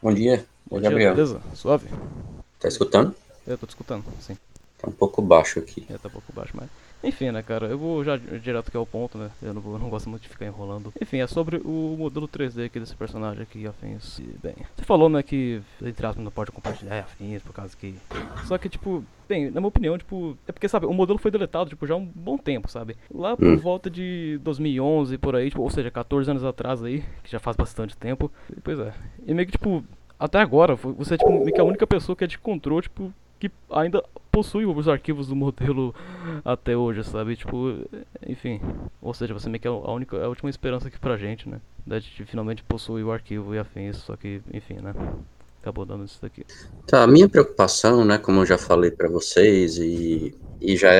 Bom dia, Bom é dia, Gabriel. beleza? Suave? Tá escutando? Eu tô te escutando, sim. Tá um pouco baixo aqui. Tá um pouco baixo, mas. Enfim, né, cara, eu vou já direto aqui ao ponto, né? Eu não gosto muito de ficar enrolando. Enfim, é sobre o modelo 3D aqui desse personagem aqui, afins. E, bem, você falou, né, que entre aspas não pode compartilhar afins por causa que. Só que, tipo, bem, na minha opinião, tipo, é porque, sabe, o modelo foi deletado, tipo, já há um bom tempo, sabe? Lá por Hum. volta de 2011, por aí, tipo, ou seja, 14 anos atrás aí, que já faz bastante tempo. E, pois é. E meio que, tipo, até agora, você é, tipo, meio que a única pessoa que adquiriu, tipo, que ainda possui os arquivos do modelo até hoje, sabe? Tipo, enfim. Ou seja, você meio que é a única, a última esperança aqui pra gente, né? Da gente finalmente possuir o arquivo e afins, só que, enfim, né? Acabou dando isso daqui. Tá, a minha preocupação, né, como eu já falei pra vocês, e já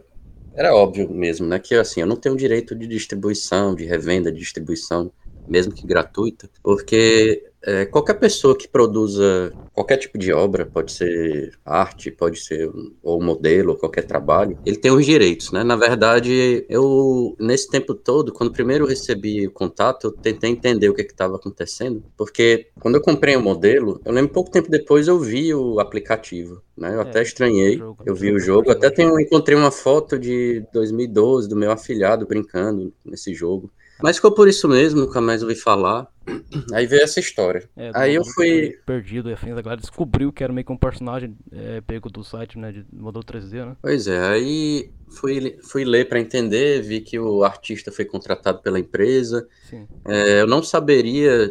era óbvio mesmo, né, que assim, eu não tenho direito de distribuição, de revenda, de distribuição, mesmo que gratuita, porque qualquer pessoa que produza qualquer tipo de obra, pode ser arte, pode ser ou modelo, ou qualquer Sim. trabalho, ele tem os direitos, né? Na verdade, eu, nesse tempo todo, quando primeiro eu recebi o contato, eu tentei entender o que estava acontecendo, porque quando eu comprei o modelo, eu lembro pouco tempo depois eu vi o aplicativo, né? Eu até É, o estranhei, jogo, né? eu Você vi o comprou esse jogo, até personagem. encontrei uma foto de 2012 do meu afilhado brincando nesse jogo. Mas ficou por isso mesmo, nunca mais ouvi falar. Aí veio essa história. É, do Aí eu modelo que foi fui. perdido e afins, a galera descobriu que era meio que um personagem pego do site, né? De modelo 3D, né? Pois é, aí fui ler para entender, vi que o artista foi contratado pela empresa. Sim. Eu não saberia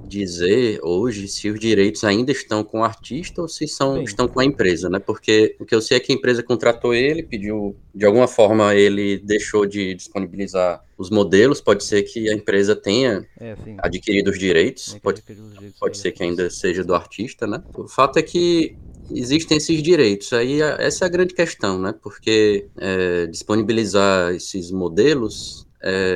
dizer hoje se os direitos ainda estão com o artista ou se Bem, estão com a empresa, né? Porque o que eu sei é que a empresa contratou ele, pediu, de alguma forma ele deixou de disponibilizar os modelos, pode ser que a empresa tenha sim. adquirido os direitos, Meio que adquiriu os direitos pode aí ser que afins. ainda seja do artista, né? O fato é que existem esses direitos. Aí essa é a grande questão, né? Porque disponibilizar esses modelos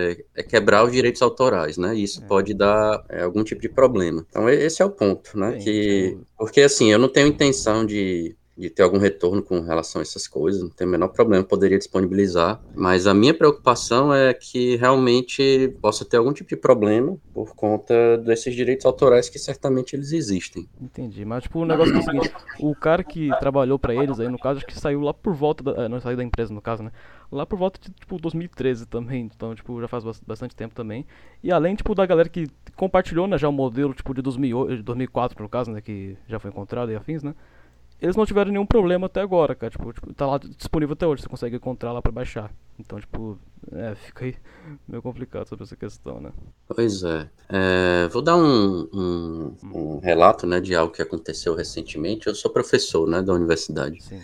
é quebrar os direitos autorais, né? E isso É. pode dar algum tipo de problema. Então esse é o ponto, né? Bem, tipo, Porque assim, eu não tenho intenção de ter algum retorno com relação a essas coisas, não tem o menor problema, eu poderia disponibilizar, mas a minha preocupação é que realmente possa ter algum tipo de problema por conta desses direitos autorais que certamente eles existem. entendi. Mas, tipo, o negócio que é o seguinte: o cara que trabalhou pra eles aí, no caso, acho que saiu lá por volta da. Não saiu da empresa, no caso, né? Lá por volta de, tipo, 2013 também. Então, tipo, já faz bastante tempo também. E além, tipo, da galera que compartilhou, né, já o modelo, tipo, de 2008, 2004, no caso, né, que já foi encontrado e afins, né? Eles não tiveram nenhum problema até agora, cara. Tipo, tá lá disponível até hoje, você consegue encontrar lá pra baixar. Então, tipo, fica aí meio complicado sobre essa questão, né? Pois é. Vou dar um relato, né, de algo que aconteceu recentemente. Eu sou professor, né, da universidade. Sim.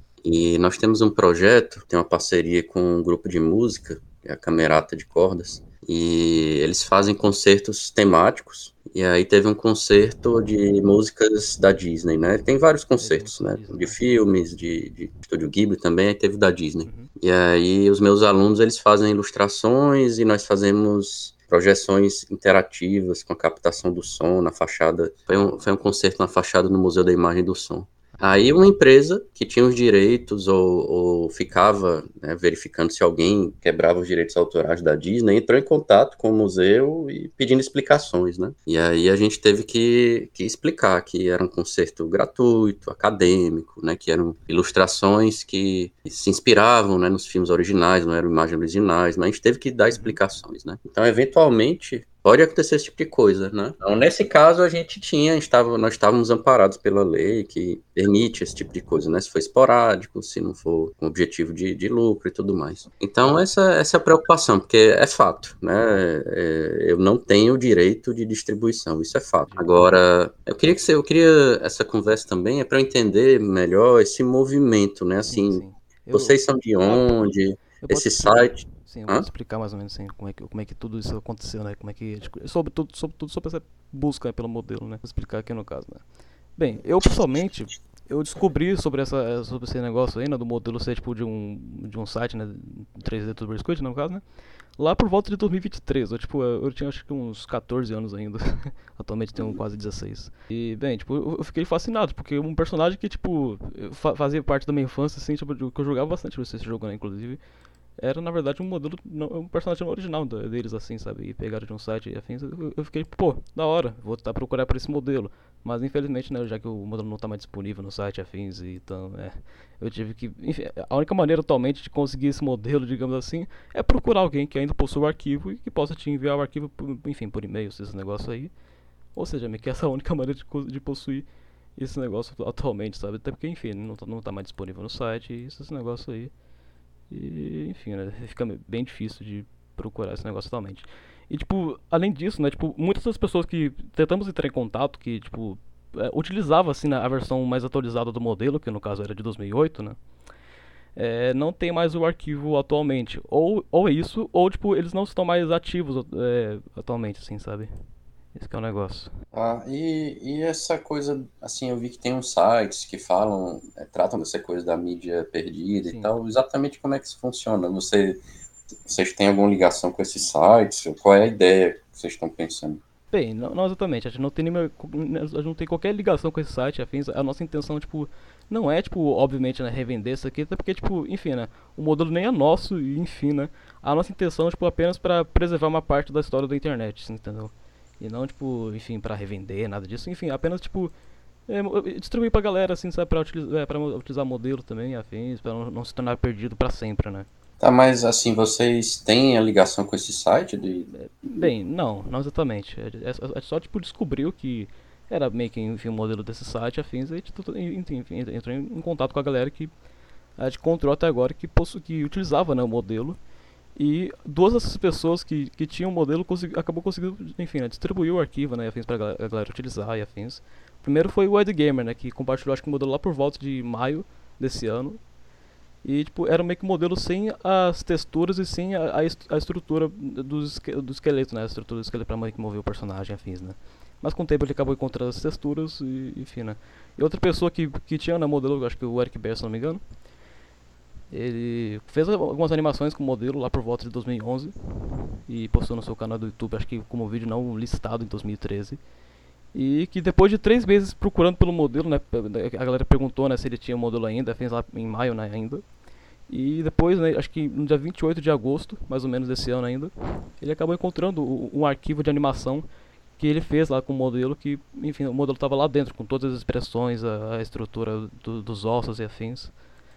E nós temos um projeto, tem uma parceria com um grupo de música, que é a Camerata de Cordas, e eles fazem concertos temáticos. E aí teve um concerto de músicas da Disney, né? Tem vários Teve concertos, música da né? Disney, De né? filmes, de Estúdio Ghibli também, aí teve da Disney. Uhum. E aí os meus alunos, eles fazem ilustrações e nós fazemos projeções interativas com a captação do som na fachada. Sim. Foi um concerto na fachada no Museu da Imagem e do Som. Aí uma empresa que tinha os direitos ou ficava, né, verificando se alguém quebrava os direitos autorais da Disney, entrou em contato com o museu e pedindo explicações, né? E aí a gente teve que explicar que era um concerto gratuito, acadêmico, né? Que eram ilustrações que se inspiravam, né, nos filmes originais, não eram imagens originais, mas a gente teve que dar Uhum. explicações, né? Então, eventualmente, pode acontecer esse tipo de coisa, né? Então, nesse caso, nós estávamos amparados pela lei que permite esse tipo de coisa, né? Se for esporádico, se não for com objetivo de lucro e tudo mais. Então, essa é a preocupação, porque é fato, né? Eu não tenho o direito de distribuição, isso é fato. Entendi. Agora, eu queria essa conversa também é para eu entender melhor esse movimento, né? Sim, Assim, sim. Eu. vocês são de Ah, onde? eu posso Esse explicar. site? Sim, eu Hã? posso explicar mais ou menos assim como é que tudo isso aconteceu, né? Como é que. Sobre tudo sobre essa busca pelo modelo, né? Vou explicar aqui no caso, né? Bem, eu pessoalmente. Eu descobri sobre esse negócio aí, né, do modelo ser tipo de um site, né, 3D Tuber Squid, no caso, né, lá por volta de 2023, eu tinha acho que uns 14 anos ainda, atualmente tenho quase 16. E, bem, tipo, eu fiquei fascinado, porque um personagem que, tipo, fazia parte da minha infância, assim, tipo, que eu jogava bastante esse jogo, né, inclusive, era na verdade um modelo, um personagem original deles, assim, sabe? E pegaram de um site e afins. Eu fiquei, pô, da hora, vou tentar procurar por esse modelo. Mas infelizmente, né, já que o modelo não está mais disponível no site afins, então eu tive que. Enfim, a única maneira atualmente de conseguir esse modelo, digamos assim, é procurar alguém que ainda possua o arquivo e que possa te enviar o arquivo, enfim, por e-mail, esses negócios aí. Ou seja, meio que essa é a única maneira de possuir esse negócio atualmente, sabe? Até porque, enfim, não tá mais disponível no site e esses negócios aí. E, enfim, né? Fica bem difícil de procurar esse negócio atualmente. E, tipo, além disso, né? Tipo, muitas das pessoas que tentamos entrar em contato, que, tipo, utilizava, assim, né, a versão mais atualizada do modelo, que no caso era de 2008, né? Não tem mais o arquivo atualmente. Ou isso, ou, tipo, eles não estão mais ativos atualmente, assim, sabe? Esse que é o negócio. E essa coisa, assim, eu vi que tem uns sites que falam, tratam dessa coisa da mídia perdida e Sim. tal, exatamente como é que isso funciona? Vocês têm alguma ligação com esses sites? Qual é a ideia que vocês estão pensando? Bem, não exatamente. A gente não tem a gente não tem qualquer ligação com esse site, afins. A nossa intenção, tipo, não é, tipo, obviamente, né, revender isso aqui, até porque, tipo, enfim, né, o modelo nem é nosso, e enfim, né, a nossa intenção, tipo, apenas para preservar uma parte da história da internet, assim, entendeu? E não, tipo, enfim, para revender, nada disso, enfim, apenas, tipo, distribuir pra galera, assim, sabe, pra utilizar modelo também, afins, pra não se tornar perdido pra sempre, né. Tá, mas assim, vocês têm a ligação com esse site Bem, não exatamente. Só tipo descobriu que era meio que enfim, um modelo desse site afins e a gente enfim, entrou em contato com a galera que a gente encontrou até agora que utilizava, né, o modelo. E duas dessas pessoas que tinham o modelo acabou conseguindo, enfim, né, distribuir o arquivo, né, afins pra galera utilizar e afins. Primeiro foi o Ed Gamer, né, que compartilhou acho que o modelo lá por volta de maio desse ano. E tipo, era meio que um modelo sem as texturas e sem a estrutura do esqueleto, né? A estrutura do esqueleto pra meio que mover o personagem afins, né? Mas com o tempo ele acabou encontrando as texturas e enfim, né? E outra pessoa que tinha no modelo, acho que o Eric Baer, se não me engano, ele fez algumas animações com o modelo lá por volta de 2011 e postou no seu canal do YouTube, acho que como vídeo não listado em 2013. E que depois de 3 meses procurando pelo modelo, né? A galera perguntou, né, se ele tinha o modelo ainda, fez lá em maio, né, ainda. E depois, né, acho que no dia 28 de agosto, mais ou menos desse ano ainda, ele acabou encontrando um arquivo de animação que ele fez lá com o modelo, que, enfim, o modelo estava lá dentro, com todas as expressões, a estrutura dos ossos e afins.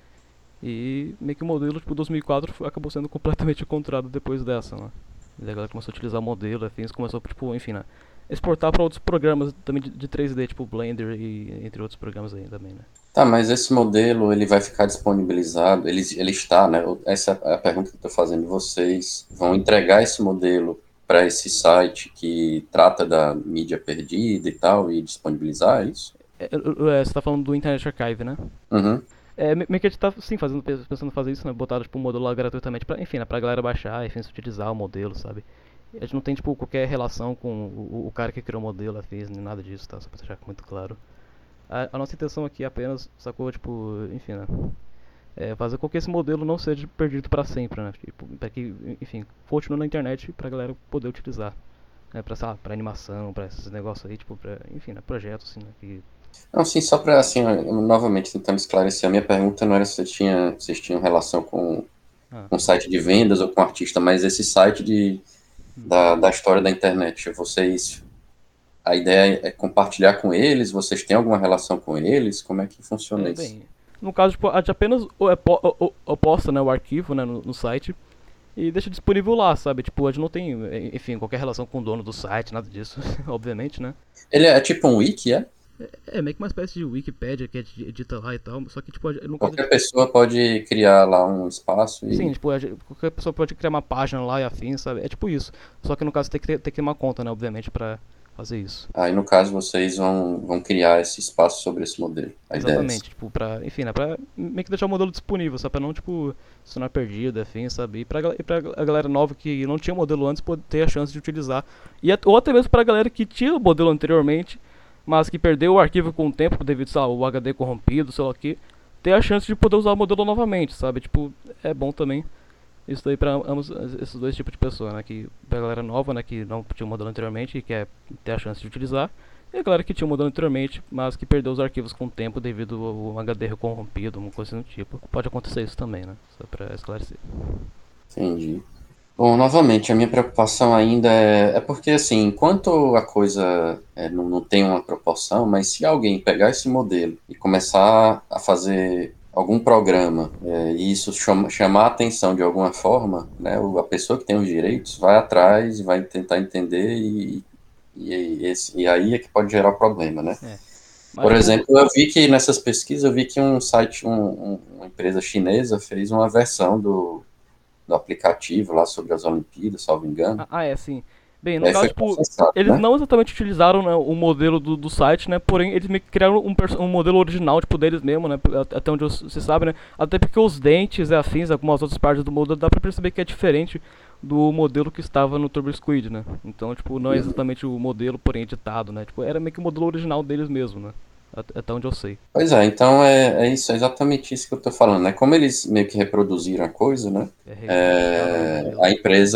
E meio que o modelo, tipo, 2004 acabou sendo completamente encontrado depois dessa, né? E a galera começou a utilizar o modelo, afins, começou, tipo, enfim, né, exportar para outros programas também de 3D, tipo Blender e entre outros programas aí também, né? Tá, mas esse modelo ele vai ficar disponibilizado? Ele está, né? Essa é a pergunta que eu estou fazendo. Vocês vão Sim. entregar esse modelo para esse site que trata da mídia perdida e tal e disponibilizar isso? Você tá falando do Internet Archive, né? Uhum. Meio que a gente tá, sim, pensando em fazer isso, né? Botar, tipo, um modelo lá gratuitamente pra, enfim, né? Pra galera baixar, enfim, utilizar o modelo, sabe? A gente não tem, tipo, qualquer relação com o cara que criou o modelo, afins, nem nada disso, tá? Só pra deixar muito claro. A nossa intenção aqui é apenas, sacou, tipo, enfim, né? Fazer com que esse modelo não seja perdido pra sempre, né? Tipo, pra que, enfim, continue na internet pra galera poder utilizar. Né? Pra, sei lá, pra animação, pra esses negócios aí, tipo, pra, enfim, né? Projetos, assim, né? Não, sim, só para, assim, novamente tentando esclarecer, a minha pergunta não era se vocês tinham relação Ah, com site de vendas ou com artista, mas esse site da história da internet, a ideia é compartilhar com eles? Vocês têm alguma relação com eles? Como é que funciona isso? bem, no caso, tipo, a gente apenas posta, né, o arquivo, né, no site e deixa disponível lá, sabe? Tipo, a gente não tem, enfim, qualquer relação com o dono do site, nada disso, obviamente, né? Ele é tipo um wiki, é? Meio que uma espécie de Wikipedia que a gente edita lá e tal, só que, tipo, no caso, Qualquer pessoa pode criar lá um espaço sim, e. tipo, qualquer pessoa pode criar uma página lá e afim, sabe? É tipo isso. Só que no caso tem que ter uma conta, né, obviamente, pra fazer isso. Aí, no caso, vocês vão criar esse espaço sobre esse modelo. A ideia é essa. Exatamente, tipo, pra, enfim, né, pra meio que deixar o modelo disponível, sabe, pra não, tipo, se tornar perdido, enfim, sabe, e pra a galera nova que não tinha modelo antes poder ter a chance de utilizar, ou até mesmo pra galera que tinha o modelo anteriormente, mas que perdeu o arquivo com o tempo devido, sei lá, o HD corrompido, sei lá o que, ter a chance de poder usar o modelo novamente, sabe, tipo, é bom também isso daí pra ambos, esses dois tipos de pessoa, né, que pra galera nova, né, que não tinha o modelo anteriormente e quer ter a chance de utilizar, e a galera que tinha mudado anteriormente, mas que perdeu os arquivos com o tempo devido ao HD corrompido, uma coisa do tipo. Pode acontecer isso também, né? Só pra esclarecer. Entendi. Bom, novamente, a minha preocupação ainda é porque, assim, enquanto a coisa não tem uma proporção, mas se alguém pegar esse modelo e começar a fazer algum programa, e isso chamar a atenção de alguma forma, né, a pessoa que tem os direitos vai atrás e vai tentar entender e aí é que pode gerar problema, né? É. Mas, Por tipo, exemplo, eu vi que nessas pesquisas, eu vi que um site, uma empresa chinesa fez uma versão do aplicativo lá sobre as Olimpíadas, salvo engano. é, sim. Bem, E no aí caso, foi tipo, processado, eles né? não exatamente utilizaram, né, o modelo do site, né? Porém, eles meio que criaram um modelo original, tipo, deles mesmo, né? Até onde você sabe, né? Até porque os dentes e afins, algumas outras partes do modelo, dá pra perceber que é diferente do modelo que estava no Turbo Squid, né? Então, tipo, não é exatamente o modelo, porém editado, né? Tipo, era meio que o modelo original deles mesmo, né? Até onde eu sei. Pois é, então é isso, é exatamente isso que eu estou falando, né? Como eles meio que reproduziram a coisa, né? Replicaram, né, o modelo. A empresa,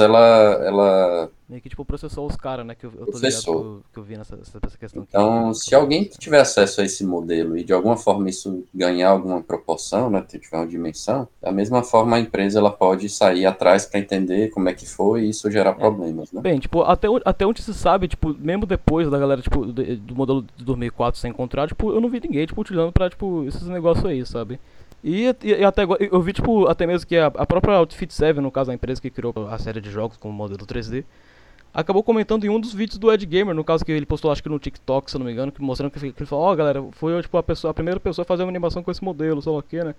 ela Meio que, tipo, processou os caras, né? Que eu tô ligado processou. que eu vi nessa questão aqui Então, que eu se vi. alguém que tiver acesso a esse modelo e de alguma forma isso ganhar alguma proporção, né, tiver uma dimensão, da mesma forma a empresa ela pode sair atrás para entender como é que foi e isso gerar É. problemas, né? Bem, tipo, até onde se sabe, tipo, mesmo depois da galera, tipo, do modelo de 2004 ser encontrado, tipo, eu não vi ninguém, tipo, utilizando pra, tipo, esses negócios aí, sabe? E até agora, eu vi, tipo, até mesmo que a própria Outfit 7, no caso, a empresa que criou a série de jogos com o modelo 3D, acabou comentando em um dos vídeos do Ed Gamer, no caso que ele postou, acho que no TikTok, se eu não me engano, que mostrando que ele falou, ó, galera, foi, tipo, a primeira pessoa a fazer uma animação com esse modelo, sei lá o que, né?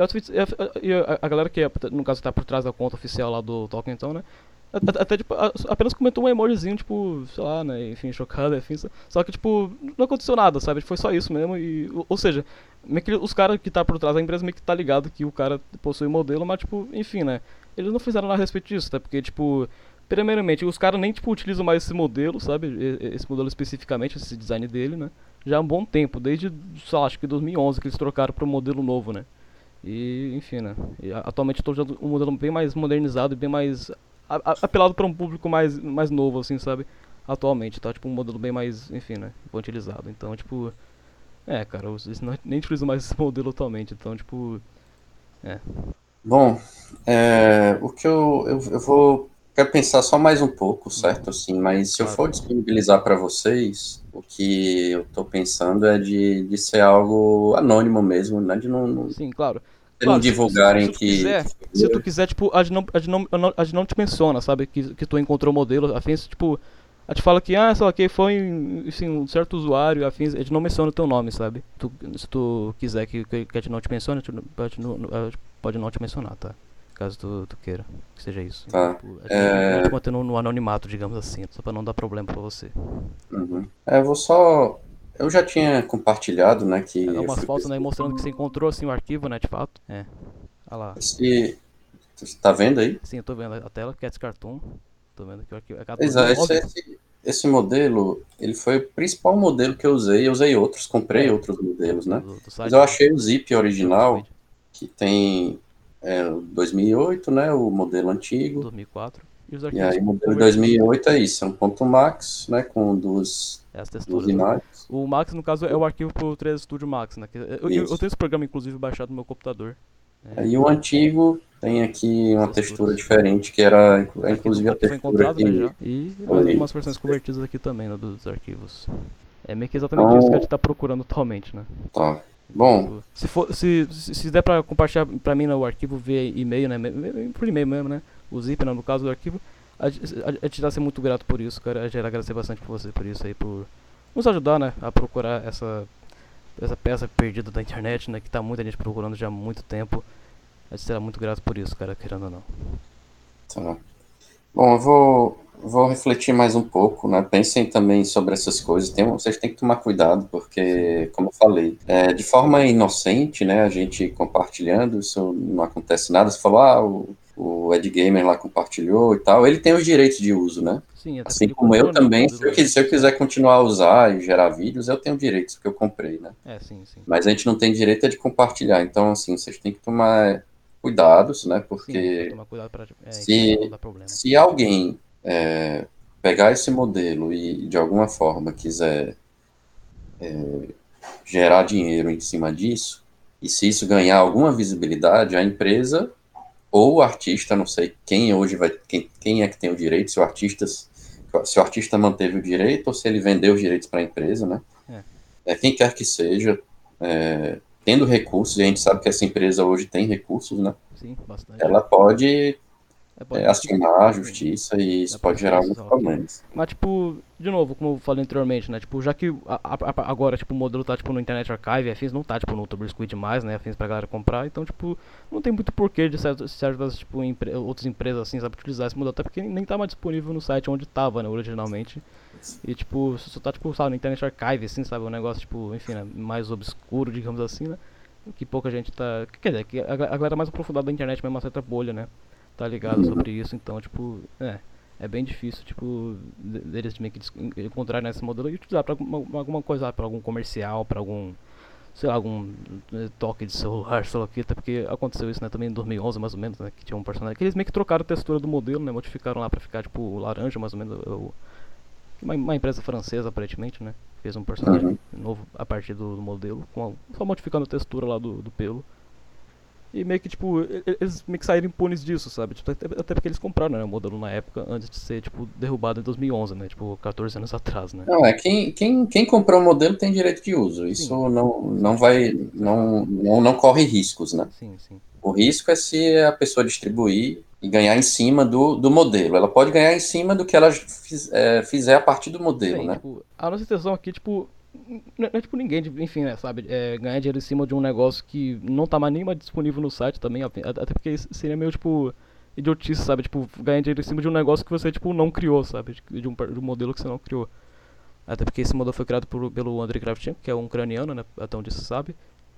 E a galera que, no caso, tá por trás da conta oficial lá do Tolkien, então, né? Até, tipo, apenas comentou um emojizinho, tipo, sei lá, né, enfim, chocado, enfim. Só que, tipo, não aconteceu nada, sabe? Foi só isso mesmo. Ou seja, meio que os caras que tá por trás da empresa meio que tá ligado que o cara possui modelo, mas, tipo, enfim, né? Eles não fizeram nada a respeito disso, tá? Porque, tipo, primeiramente, os caras nem, tipo, utilizam mais esse modelo, sabe? Esse modelo especificamente, esse design dele, né? Já há um bom tempo, desde, sei lá, acho que 2011 que eles trocaram pro modelo novo, né? E, enfim, né? E, atualmente eu tô usando um modelo bem mais modernizado e bem mais apelado para um público mais novo, assim, sabe? Atualmente, tá? Tipo, um modelo bem mais, enfim, né? Infantilizado. Então, tipo, cara, eles nem utilizam mais esse modelo atualmente. Então, tipo, é. Bom, o que eu vou quero pensar só mais um pouco, certo? Assim, mas se eu Claro. for disponibilizar para vocês, o que eu estou pensando é de ser algo anônimo mesmo, né? Sim, claro. De não Claro, divulgarem que se tu foi. quiser, tipo, a gente não te menciona, sabe? Que tu encontrou o modelo, afins, tipo, a gente fala que, sei lá, que foi, enfim, um certo usuário, afins, a gente não menciona o teu nome, sabe? Se tu quiser que a gente não te mencione, a gente pode não te mencionar, tá? Caso tu queira que seja isso. Então, Tá. tipo, a gente mantém no anonimato, digamos assim, só pra não dar problema pra você. Uhum. Eu vou só. Eu já tinha compartilhado, né, É, dá que eu umas fui fotos, né, pesquisar. mostrando que você encontrou, assim, o arquivo, né, de fato. Olha lá. Esse, você tá vendo aí? Sim, eu tô vendo a tela, Cats Cartoon. Tô vendo aqui o arquivo. É Pois é, 2009. esse modelo, ele foi o principal modelo que eu usei. Eu usei outros, comprei É, outros modelos, né? do Mas eu site, né? achei o zip Turbo original, Squid, que tem o 2008, né, o modelo antigo. 2004. E os E arquivos aí o modelo convertidos, né? 2008 é isso, é um ponto max, né, com É as duas texturas, né? imagens. O Max, no caso, é o arquivo pro 3 Studio Max, né? Eu Isso. tenho esse programa, inclusive, baixado no meu computador. Aí o antigo tem aqui As uma textura texturas. diferente, que era Aqui inclusive a foi textura encontrado, né, que já. E mais foi. algumas versões convertidas aqui também, né, dos arquivos. É meio que exatamente isso que a Então, gente tá procurando atualmente, né? tá. Então, Bom, tipo, se der pra compartilhar pra mim, né, o arquivo via e-mail, né, por e-mail mesmo, né, o zip, né, no caso do arquivo, a gente vai ser muito grato por isso, cara, a gente vai agradecer bastante por você por isso aí, por nos ajudar, né, a procurar essa peça perdida da internet, né, que tá muita gente procurando já há muito tempo. A gente será muito grato por isso, cara, querendo ou não. tá. Bom, eu vou refletir mais um pouco, né? Pensem também sobre essas coisas. Vocês têm que tomar cuidado, Sim, porque, como eu falei, de forma inocente, né? A gente compartilhando, isso não acontece nada. Você falou, o Ed Gamer lá compartilhou e tal. Ele tem os direitos de uso, né? sim, até porque Assim ele como eu comprou, né, o também, modelo se eu quiser continuar a usar e gerar vídeos, eu tenho direitos, porque eu comprei, né? sim, sim. Mas a gente não tem direito de compartilhar. Então, assim, vocês têm que tomar cuidados, né? Sim, tem que Porque tomar cuidado pra, enfim, não se, dar problema. se alguém pegar esse modelo e de alguma forma quiser gerar dinheiro em cima disso, e se isso ganhar alguma visibilidade, a empresa ou o artista, não sei quem hoje vai, quem é que tem o direito, se o artista manteve o direito ou se ele vendeu os direitos para a empresa, né? É, Quem quer que seja, tendo recursos, e a gente sabe que essa empresa hoje tem recursos, né? sim, bastante. Ela pode Pode meio que. acionar a Sim, justiça e dá isso pode gerar processo, alguns sei lá o quê. problemas. Mas, tipo, de novo, como eu falei anteriormente, né? Tipo, já que agora, tipo, o modelo tá, tipo, no Internet Archive, afins não tá, tipo, no TurboSquid mais, né? Afins pra galera comprar. Então, tipo, não tem muito porquê de certas, tipo, outras empresas, assim, sabe, utilizar esse modelo. Até porque nem tá mais disponível no site onde tava, né, originalmente. E, tipo, só tá, tipo, sabe, no Internet Archive, assim, sabe? Um negócio, tipo, enfim, né, mais obscuro, digamos assim, né? Que pouca gente tá... Quer dizer, que a galera mais aprofundada da internet, mesmo uma certa bolha, né? Tá ligado Uhum. sobre isso, então, tipo, é bem difícil, tipo, deles meio que encontrar nesse modelo e utilizar pra alguma coisa, pra algum comercial, pra algum, sei lá, algum toque de celular, sei lá o que, até porque aconteceu isso, né, também em 2011, mais ou menos, né, que tinha um personagem, que eles meio que trocaram a textura do modelo, né, modificaram lá pra ficar, tipo, laranja, mais ou menos, uma empresa francesa, aparentemente, né, fez um personagem Uhum. novo a partir do modelo, só modificando a textura lá do pelo. E meio que, tipo, eles meio que saíram impunes disso, sabe? Tipo, até porque eles compraram, né, o modelo na época, antes de ser, tipo, derrubado em 2011, né? Tipo, 14 anos atrás, né? Não, quem comprou o modelo tem direito de uso. Sim, Isso não sim, vai, exato. não corre riscos, né? Sim, sim. O risco é se a pessoa distribuir e ganhar em cima do modelo. Ela pode ganhar em cima do que ela fizer a partir do modelo, Bem, né? tipo, a nossa intenção aqui, tipo, não é tipo ninguém, enfim, né, sabe? Ganhar dinheiro em cima de um negócio que não tá mais nem mais disponível no site também, até porque seria meio, tipo, idiotice, sabe? Tipo, ganhar dinheiro em cima de um negócio que você, tipo, não criou, sabe? De um modelo que você não criou. Até porque esse modelo foi criado pelo Andrei Kravchenko, que é um ucraniano, né? Até onde se sabe.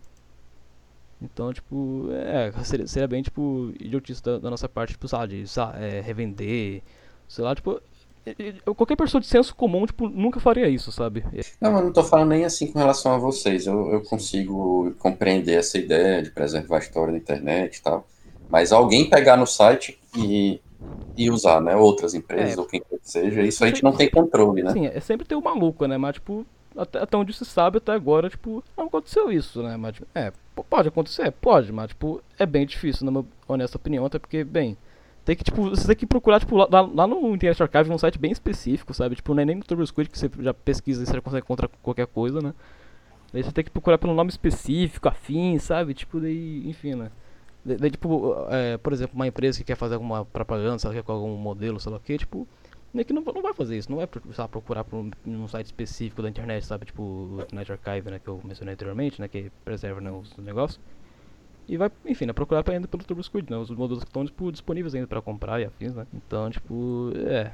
Então, tipo, seria bem, tipo, idiotice da nossa parte, tipo, sabe, revender, sei lá, tipo, qualquer pessoa de senso comum, tipo, nunca faria isso, sabe? Não, eu não estou falando nem assim com relação a vocês. Eu Sim, consigo compreender essa ideia de preservar a história da internet e tal. Mas alguém pegar no site e usar, né? Outras empresas é, ou quem quer que seja, isso a gente se- não tem controle, né? sim, sempre tem o maluco, né? Mas, tipo, até onde se sabe até agora, tipo, não aconteceu isso, né? Mas, tipo, pode acontecer? Pode, mas, tipo, é bem difícil, na minha honesta opinião, até porque, bem, tem que, tipo, você tem que procurar, tipo, lá no Internet Archive, num site bem específico, sabe? Tipo, não é nem no TurboSquid que você já pesquisa e você já consegue encontrar qualquer coisa, né? Daí você tem que procurar pelo nome específico, afim, sabe? Tipo, daí, enfim, né? Daí, tipo, por exemplo, uma empresa que quer fazer alguma propaganda, sei lá, com algum modelo, sei lá o que, tipo, meio que não vai fazer isso, não vai procurar por um site específico da internet, sabe? Tipo o Internet Archive, né, que eu mencionei anteriormente, né, que preserva, né, os negócios. E vai, enfim, né, procurar ainda pelo TurboSquid, né, os modelos que estão disponíveis ainda pra comprar e afins, né. Então, tipo,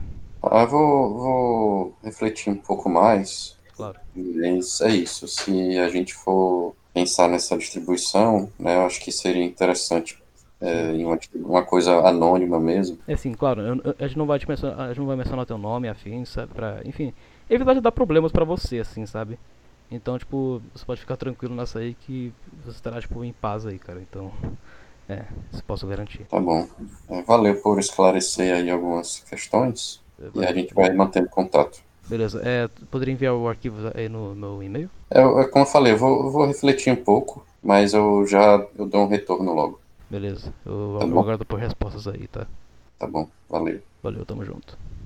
Vou refletir um pouco mais, claro. mas é isso. Se a gente for pensar nessa distribuição, né, eu acho que seria interessante Sim. em uma coisa anônima mesmo. É assim, claro, a gente não vai a gente não vai mencionar teu nome, afins, sabe, pra, enfim, evitar de dar problemas pra você, assim, sabe? Então, tipo, você pode ficar tranquilo nessa aí que você estará, tipo, em paz aí, cara. Então, isso posso garantir. Tá bom. Valeu por esclarecer aí algumas questões e a Valeu, gente vai beleza. mantendo contato. Beleza, poderia enviar o arquivo aí no meu e-mail? Como eu falei, eu vou refletir um pouco, mas eu dou um retorno logo. Beleza, eu Tá bom? aguardo por respostas aí, tá? Tá bom. Valeu. Valeu, tamo junto.